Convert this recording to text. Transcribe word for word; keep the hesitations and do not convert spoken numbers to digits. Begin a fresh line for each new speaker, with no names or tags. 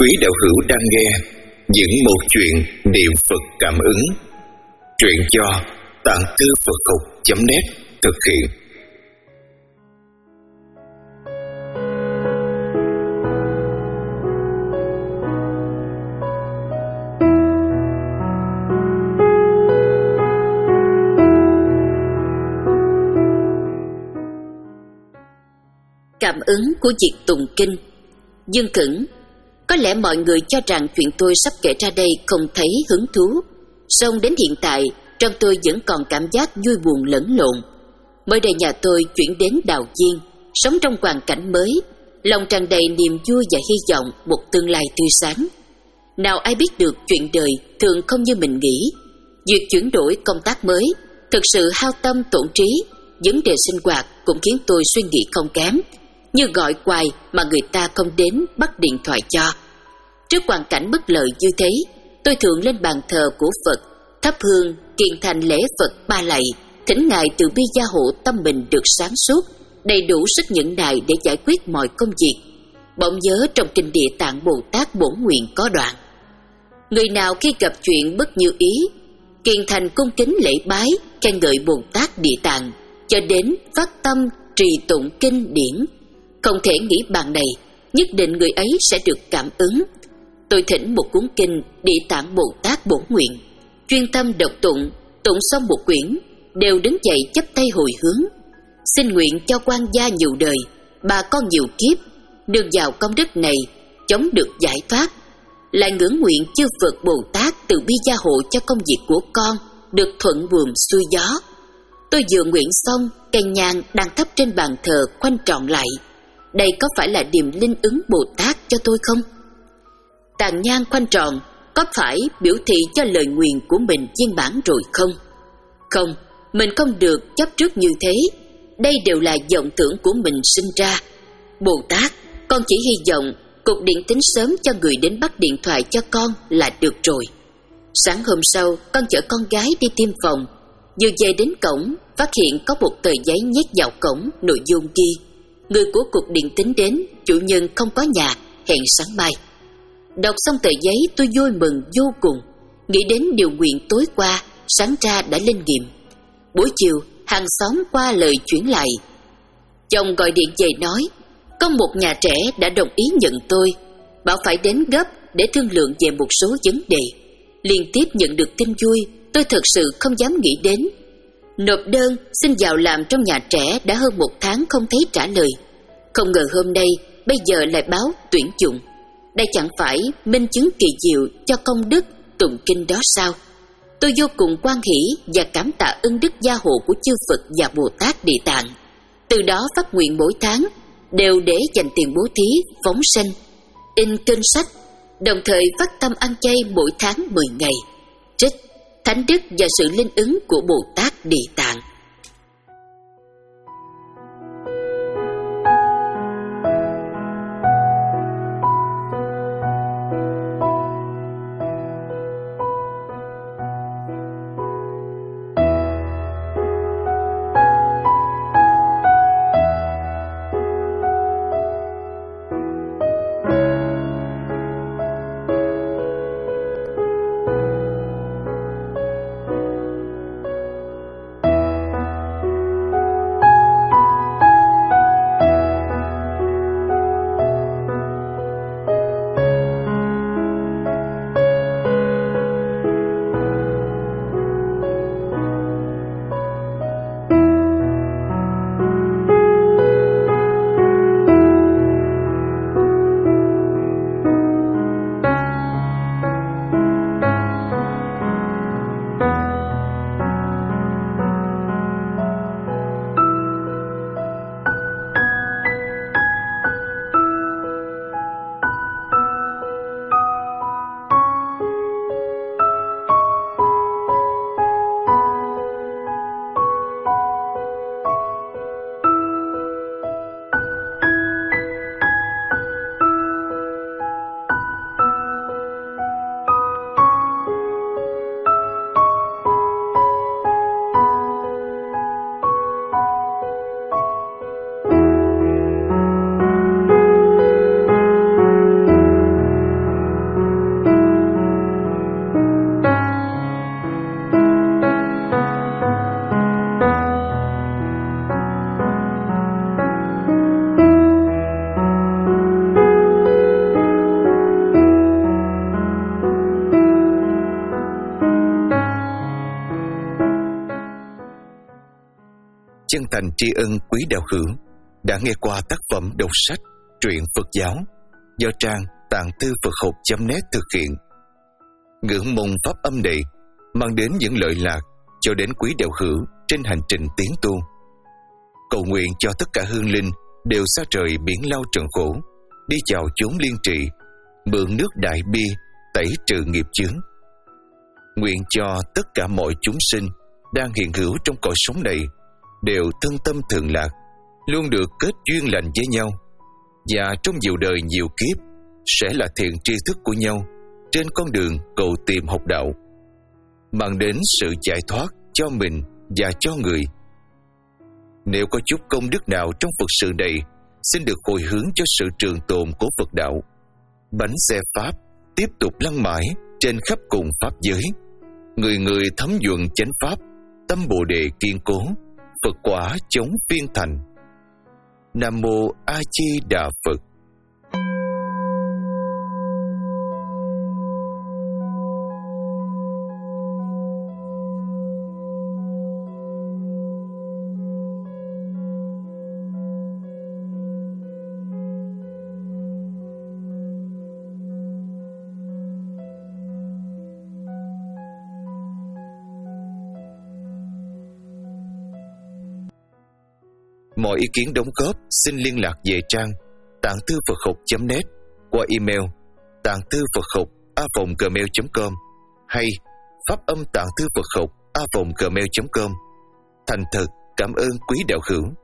Quý đạo hữu đang nghe những một chuyện niệm Phật cảm ứng. Truyện do tạng thư Phật học chấm net thực hiện.
Cảm ứng của việc tụng kinh. Dương Khửng. Có lẽ mọi người cho rằng chuyện tôi sắp kể ra đây không thấy hứng thú, song đến hiện tại trong tôi vẫn còn cảm giác vui buồn lẫn lộn. Mới đây nhà tôi chuyển đến Đào Viên, sống trong hoàn cảnh mới, lòng tràn đầy niềm vui và hy vọng một tương lai tươi sáng. Nào ai biết được chuyện đời thường không như mình nghĩ. Việc chuyển đổi công tác mới thực sự hao tâm tổn trí. Vấn đề sinh hoạt cũng khiến tôi suy nghĩ không kém, như gọi hoài mà người ta không đến bắt điện thoại cho. Trước hoàn cảnh bất lợi như thế, tôi thường lên bàn thờ của Phật, thắp hương, kiền thành lễ Phật ba lạy, thỉnh Ngài từ bi gia hộ tâm mình được sáng suốt, đầy đủ sức nhẫn nại để giải quyết mọi công việc. Bỗng nhớ trong kinh Địa Tạng Bồ Tát bổn nguyện có đoạn: người nào khi gặp chuyện bất như ý, kiền thành cung kính lễ bái, khen ngợi Bồ Tát Địa Tạng, cho đến phát tâm trì tụng kinh điển, không thể nghĩ bàn này, nhất định người ấy sẽ được cảm ứng. Tôi thỉnh một cuốn kinh Địa Tạng Bồ Tát bổn nguyện, chuyên tâm đọc tụng, tụng xong một quyển, đều đứng dậy chắp tay hồi hướng, xin nguyện cho quan gia nhiều đời, bà con nhiều kiếp, nương vào công đức này, chống được giải thoát. Lại ngưỡng nguyện chư Phật Bồ Tát từ bi gia hộ cho công việc của con được thuận buồm xuôi gió. Tôi vừa nguyện xong, cây nhang đang thắp trên bàn thờ khoanh tròn lại. Đây có phải là điềm linh ứng Bồ Tát cho tôi không? Tàn nhang khoanh tròn có phải biểu thị cho lời nguyện của mình viên mãn rồi không? Không, mình không được chấp trước như thế. Đây đều là vọng tưởng của mình sinh ra. Bồ Tát, con chỉ hy vọng cục điện tính sớm cho người đến bắt điện thoại cho con là được rồi. Sáng hôm sau, con chở con gái đi tiêm phòng. Vừa về đến cổng, phát hiện có một tờ giấy nhét vào cổng, nội dung ghi: người của cục điện tính đến, chủ nhân không có nhà, hẹn sáng mai. Đọc xong tờ giấy tôi vui mừng vô cùng, nghĩ đến điều nguyện tối qua, sáng ra đã lên nghiệm. Buổi chiều, hàng xóm qua lời chuyển lại. Chồng gọi điện về nói, có một nhà trẻ đã đồng ý nhận tôi, bảo phải đến gấp để thương lượng về một số vấn đề. Liên tiếp nhận được tin vui, tôi thật sự không dám nghĩ đến. Nộp đơn xin vào làm trong nhà trẻ đã hơn một tháng không thấy trả lời. Không ngờ hôm nay bây giờ lại báo tuyển dụng. Đây chẳng phải minh chứng kỳ diệu cho công đức tụng kinh đó sao? Tôi vô cùng hoan hỷ và cảm tạ ân đức gia hộ của chư Phật và Bồ Tát Địa Tạng. Từ đó phát nguyện mỗi tháng đều để dành tiền bố thí phóng sanh, in kinh sách, đồng thời phát tâm ăn chay mỗi tháng mười ngày. Trích thánh đức và sự linh ứng của Bồ Tát Địa Tạng.
chân thành tri ân quý đạo hữu đã nghe qua tác phẩm đọc sách truyện Phật giáo do trang tạng thư Phật học chấm net thực hiện. Ngưỡng mong pháp âm này mang đến những lợi lạc cho đến quý đạo hữu trên hành trình tiến tu. Cầu nguyện cho tất cả hương linh đều xa trời biển lao trần khổ, đi vào chốn liên trị, mượn nước đại bi tẩy trừ nghiệp chướng. Nguyện cho tất cả mọi chúng sinh đang hiện hữu trong cõi sống này đều thân tâm thường lạc, luôn được kết duyên lành với nhau, và trong nhiều đời nhiều kiếp sẽ là thiện tri thức của nhau trên con đường cầu tìm học đạo, mang đến sự giải thoát cho mình và cho người. Nếu có chút công đức nào trong Phật sự này, xin được hồi hướng cho sự trường tồn của Phật đạo. Bánh xe Pháp tiếp tục lăn mãi trên khắp cùng Pháp giới. Người người thấm nhuận chánh Pháp, tâm Bồ Đề kiên cố, Phật quả chống phiên thành. Nam Mô A Di Đà Phật. Mọi ý kiến đóng góp xin liên lạc về trang tạng thư Phật học chấm net qua email tạng thư Phật học a còng gmail chấm com hay pháp âm tạng thư Phật học a còng gmail chấm com. Thành thật cảm ơn quý đạo hữu.